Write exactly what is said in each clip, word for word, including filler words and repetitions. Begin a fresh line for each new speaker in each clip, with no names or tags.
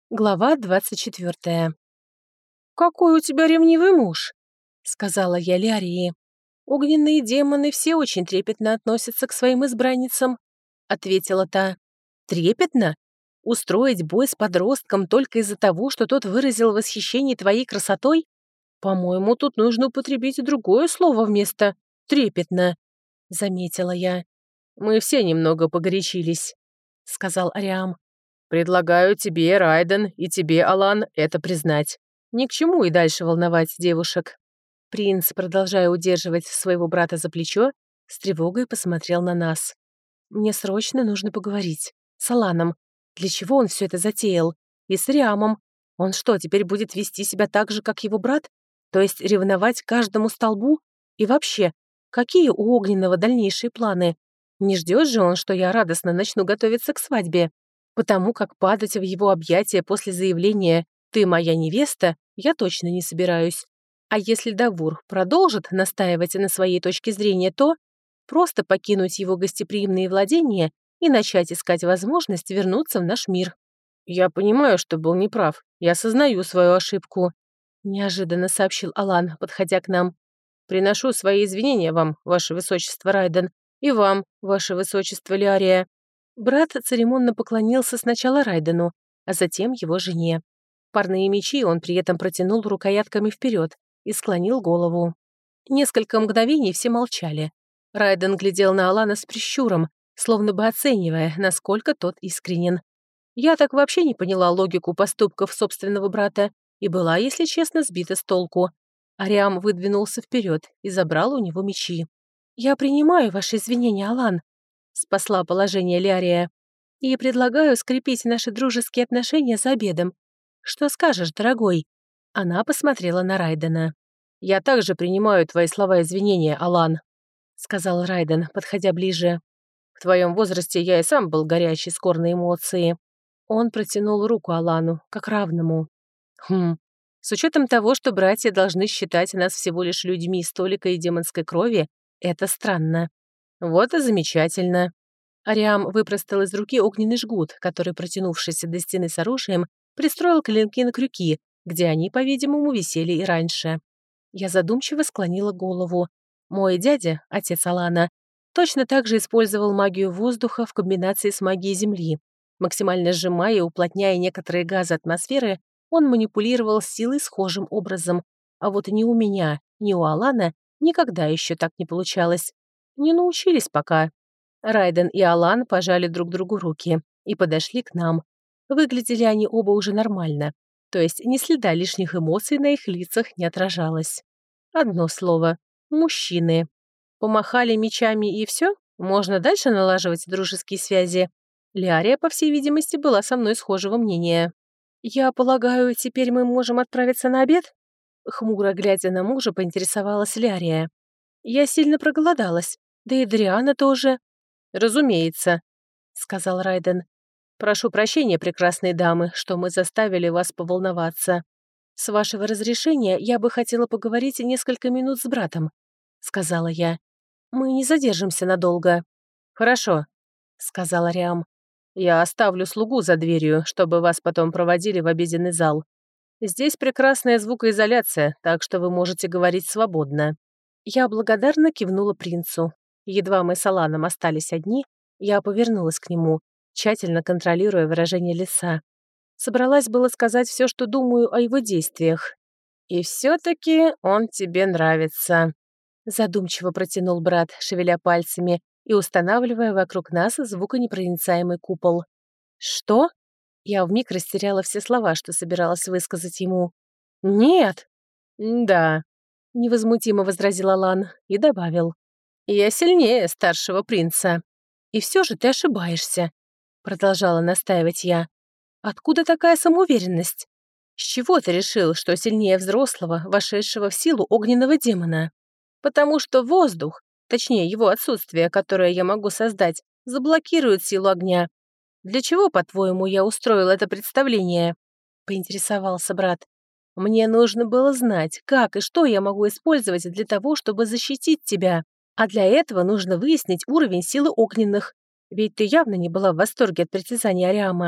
Глава двадцать четвёртая. «Какой у тебя ревнивый муж!» — сказала я Лиарии. «Огненные демоны все очень трепетно относятся к своим избранницам», — ответила та. «Трепетно? Устроить бой с подростком только из-за того, что тот выразил восхищение твоей красотой? По-моему, тут нужно употребить другое слово вместо «трепетно», — заметила я. «Мы все немного погорячились», — сказал Ариам. «Предлагаю тебе, Райден, и тебе, Алан, это признать. Ни к чему и дальше волновать девушек». Принц, продолжая удерживать своего брата за плечо, с тревогой посмотрел на нас. «Мне срочно нужно поговорить. С Аланом. Для чего он все это затеял? И с Риамом. Он что, теперь будет вести себя так же, как его брат? То есть ревновать каждому столбу? И вообще, какие у Огненного дальнейшие планы? Не ждет же он, что я радостно начну готовиться к свадьбе? Потому как падать в его объятия после заявления «ты моя невеста» я точно не собираюсь. А если Давур продолжит настаивать на своей точке зрения, то просто покинуть его гостеприимные владения и начать искать возможность вернуться в наш мир. «Я понимаю, что был неправ. Я осознаю свою ошибку», — неожиданно сообщил Алан, подходя к нам. «Приношу свои извинения вам, ваше высочество Райден, и вам, ваше высочество Лиария». Брат церемонно поклонился сначала Райдену, а затем его жене. Парные мечи он при этом протянул рукоятками вперед и склонил голову. Несколько мгновений все молчали. Райден глядел на Алана с прищуром, словно бы оценивая, насколько тот искренен. Я так вообще не поняла логику поступков собственного брата и была, если честно, сбита с толку. Ариам выдвинулся вперед и забрал у него мечи. «Я принимаю ваши извинения, Алан», — спасла положение Лиария, «и предлагаю скрепить наши дружеские отношения за обедом. Что скажешь, дорогой?» Она посмотрела на Райдена. «Я также принимаю твои слова извинения, Алан», — сказал Райден, подходя ближе. «В твоем возрасте я и сам был горячий, скор на эмоции». Он протянул руку Алану, как равному. «Хм, с учетом того, что братья должны считать нас всего лишь людьми с толикой демонской крови, это странно». «Вот и замечательно». Ариам выпростал из руки огненный жгут, который, протянувшись до стены с оружием, пристроил клинки на крюки, где они, по-видимому, висели и раньше. Я задумчиво склонила голову. Мой дядя, отец Алана, точно так же использовал магию воздуха в комбинации с магией земли. Максимально сжимая и уплотняя некоторые газы атмосферы, он манипулировал силой схожим образом. А вот ни у меня, ни у Алана никогда еще так не получалось. Не научились пока. Райден и Алан пожали друг другу руки и подошли к нам. Выглядели они оба уже нормально, то есть ни следа лишних эмоций на их лицах не отражалось. Одно слово — мужчины. Помахали мечами и все? Можно дальше налаживать дружеские связи? Лиария, по всей видимости, была со мной схожего мнения. «Я полагаю, теперь мы можем отправиться на обед?» Хмуро глядя на мужа, поинтересовалась Лиария. «Я сильно проголодалась, да и Дриана тоже». «Разумеется», — сказал Райден. «Прошу прощения, прекрасные дамы, что мы заставили вас поволноваться. С вашего разрешения я бы хотела поговорить несколько минут с братом», — сказала я. «Мы не задержимся надолго». «Хорошо», — сказал Ариам. «Я оставлю слугу за дверью, чтобы вас потом проводили в обеденный зал. Здесь прекрасная звукоизоляция, так что вы можете говорить свободно». Я благодарно кивнула принцу. Едва мы с Аланом остались одни, я повернулась к нему, тщательно контролируя выражение лица. Собралась было сказать все, что думаю о его действиях. «И все-таки он тебе нравится», — задумчиво протянул брат, шевеля пальцами и устанавливая вокруг нас звуконепроницаемый купол. «Что?» Я вмиг растеряла все слова, что собиралась высказать ему. «Нет!» «Да», — невозмутимо возразил Алан и добавил. «Я сильнее старшего принца». «И все же ты ошибаешься», — продолжала настаивать я. «Откуда такая самоуверенность? С чего ты решил, что сильнее взрослого, вошедшего в силу огненного демона? Потому что воздух, точнее его отсутствие, которое я могу создать, заблокирует силу огня. Для чего, по-твоему, я устроил это представление?» — поинтересовался брат. «Мне нужно было знать, как и что я могу использовать для того, чтобы защитить тебя. А для этого нужно выяснить уровень силы огненных. Ведь ты явно не была в восторге от притязаний Ариама.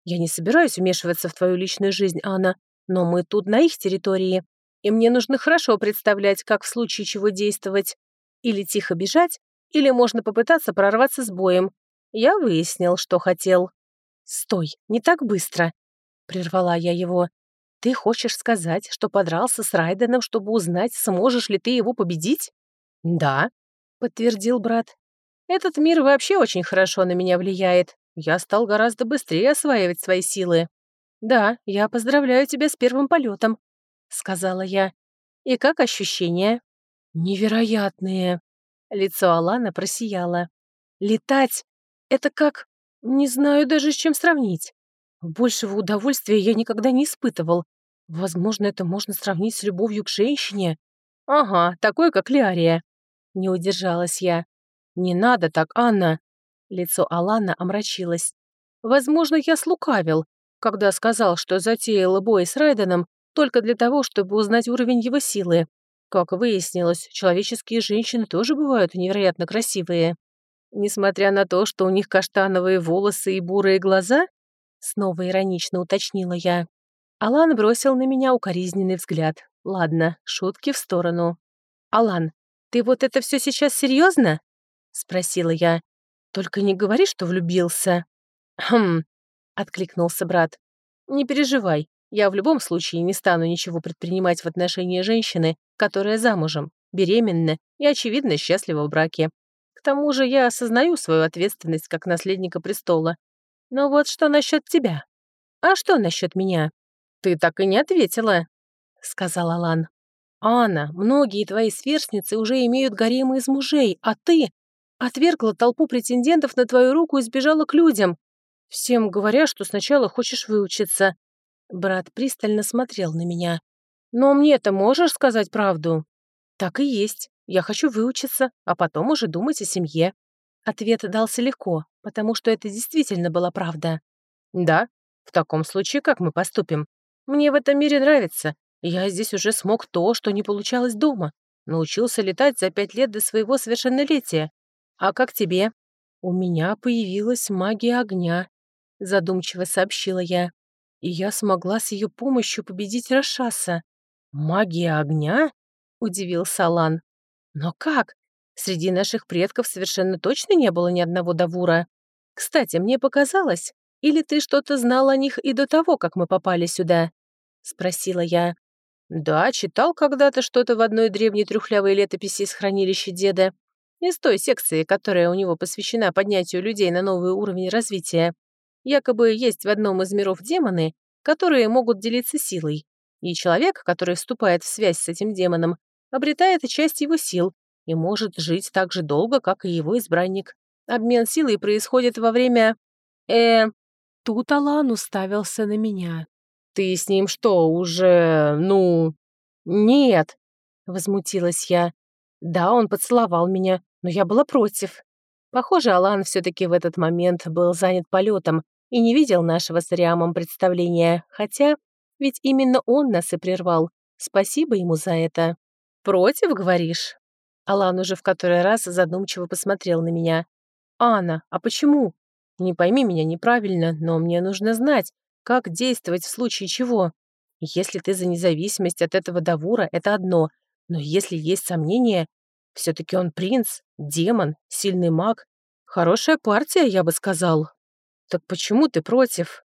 Я не собираюсь вмешиваться в твою личную жизнь, Анна, но мы тут на их территории, и мне нужно хорошо представлять, как в случае чего действовать. Или тихо бежать, или можно попытаться прорваться с боем. Я выяснил, что хотел. «Стой, не так быстро!» — прервала я его. «Ты хочешь сказать, что подрался с Райденом, чтобы узнать, сможешь ли ты его победить?» «Да», — подтвердил брат. «Этот мир вообще очень хорошо на меня влияет. Я стал гораздо быстрее осваивать свои силы». «Да, я поздравляю тебя с первым полетом», — сказала я. «И как ощущения?» «Невероятные!» Лицо Алана просияло. «Летать — это как... Не знаю даже, с чем сравнить. Большего удовольствия я никогда не испытывал. Возможно, это можно сравнить с любовью к женщине. Ага, такой, как Лиария. Не удержалась я. Не надо так, Анна. Лицо Алана омрачилось. Возможно, я слукавил, когда сказал, что затеял бой с Райденом только для того, чтобы узнать уровень его силы. Как выяснилось, человеческие женщины тоже бывают невероятно красивые. Несмотря на то, что у них каштановые волосы и бурые глаза, снова иронично уточнила я. Алан бросил на меня укоризненный взгляд. Ладно, шутки в сторону. «Алан, ты вот это все сейчас серьезно? Спросила я. «Только не говори, что влюбился». «Хм», — откликнулся брат. «Не переживай, я в любом случае не стану ничего предпринимать в отношении женщины, которая замужем, беременна и, очевидно, счастлива в браке. К тому же я осознаю свою ответственность как наследника престола. Но вот что насчет тебя? А что насчет меня? Ты так и не ответила», — сказал Алан. «Анна, многие твои сверстницы уже имеют гаремы из мужей, а ты отвергла толпу претендентов на твою руку и сбежала к людям, всем говоря, что сначала хочешь выучиться». Брат пристально смотрел на меня. «Но мне-то можешь сказать правду?» «Так и есть. Я хочу выучиться, а потом уже думать о семье». Ответ дался легко, потому что это действительно была правда. «Да? В таком случае как мы поступим? Мне в этом мире нравится. Я здесь уже смог то, что не получалось дома. Научился летать за пять лет до своего совершеннолетия. А как тебе?» «У меня появилась магия огня», — задумчиво сообщила я. «И я смогла с ее помощью победить Рашаса». «Магия огня?» — удивился Алан. «Но как? Среди наших предков совершенно точно не было ни одного Давура. Кстати, мне показалось, или ты что-то знал о них и до того, как мы попали сюда?» — спросила я. «Да, читал когда-то что-то в одной древней трюхлявой летописи из хранилища деда. Из той секции, которая у него посвящена поднятию людей на новый уровень развития. Якобы есть в одном из миров демоны, которые могут делиться силой. И человек, который вступает в связь с этим демоном, обретает часть его сил и может жить так же долго, как и его избранник. Обмен силой происходит во время... Э... Тут Алан уставился на меня. «Ты с ним что, уже... ну...» «Нет», — возмутилась я. «Да, он поцеловал меня, но я была против». Похоже, Алан все-таки в этот момент был занят полетом и не видел нашего с Риамом представления, хотя ведь именно он нас и прервал. Спасибо ему за это. «Против, говоришь?» Алан уже в который раз задумчиво посмотрел на меня. «Анна, а почему? Не пойми меня неправильно, но мне нужно знать, как действовать в случае чего. Если ты за независимость от этого Давура, это одно, но если есть сомнения, все-таки он принц, демон, сильный маг. Хорошая партия, я бы сказал». «Так почему ты против?»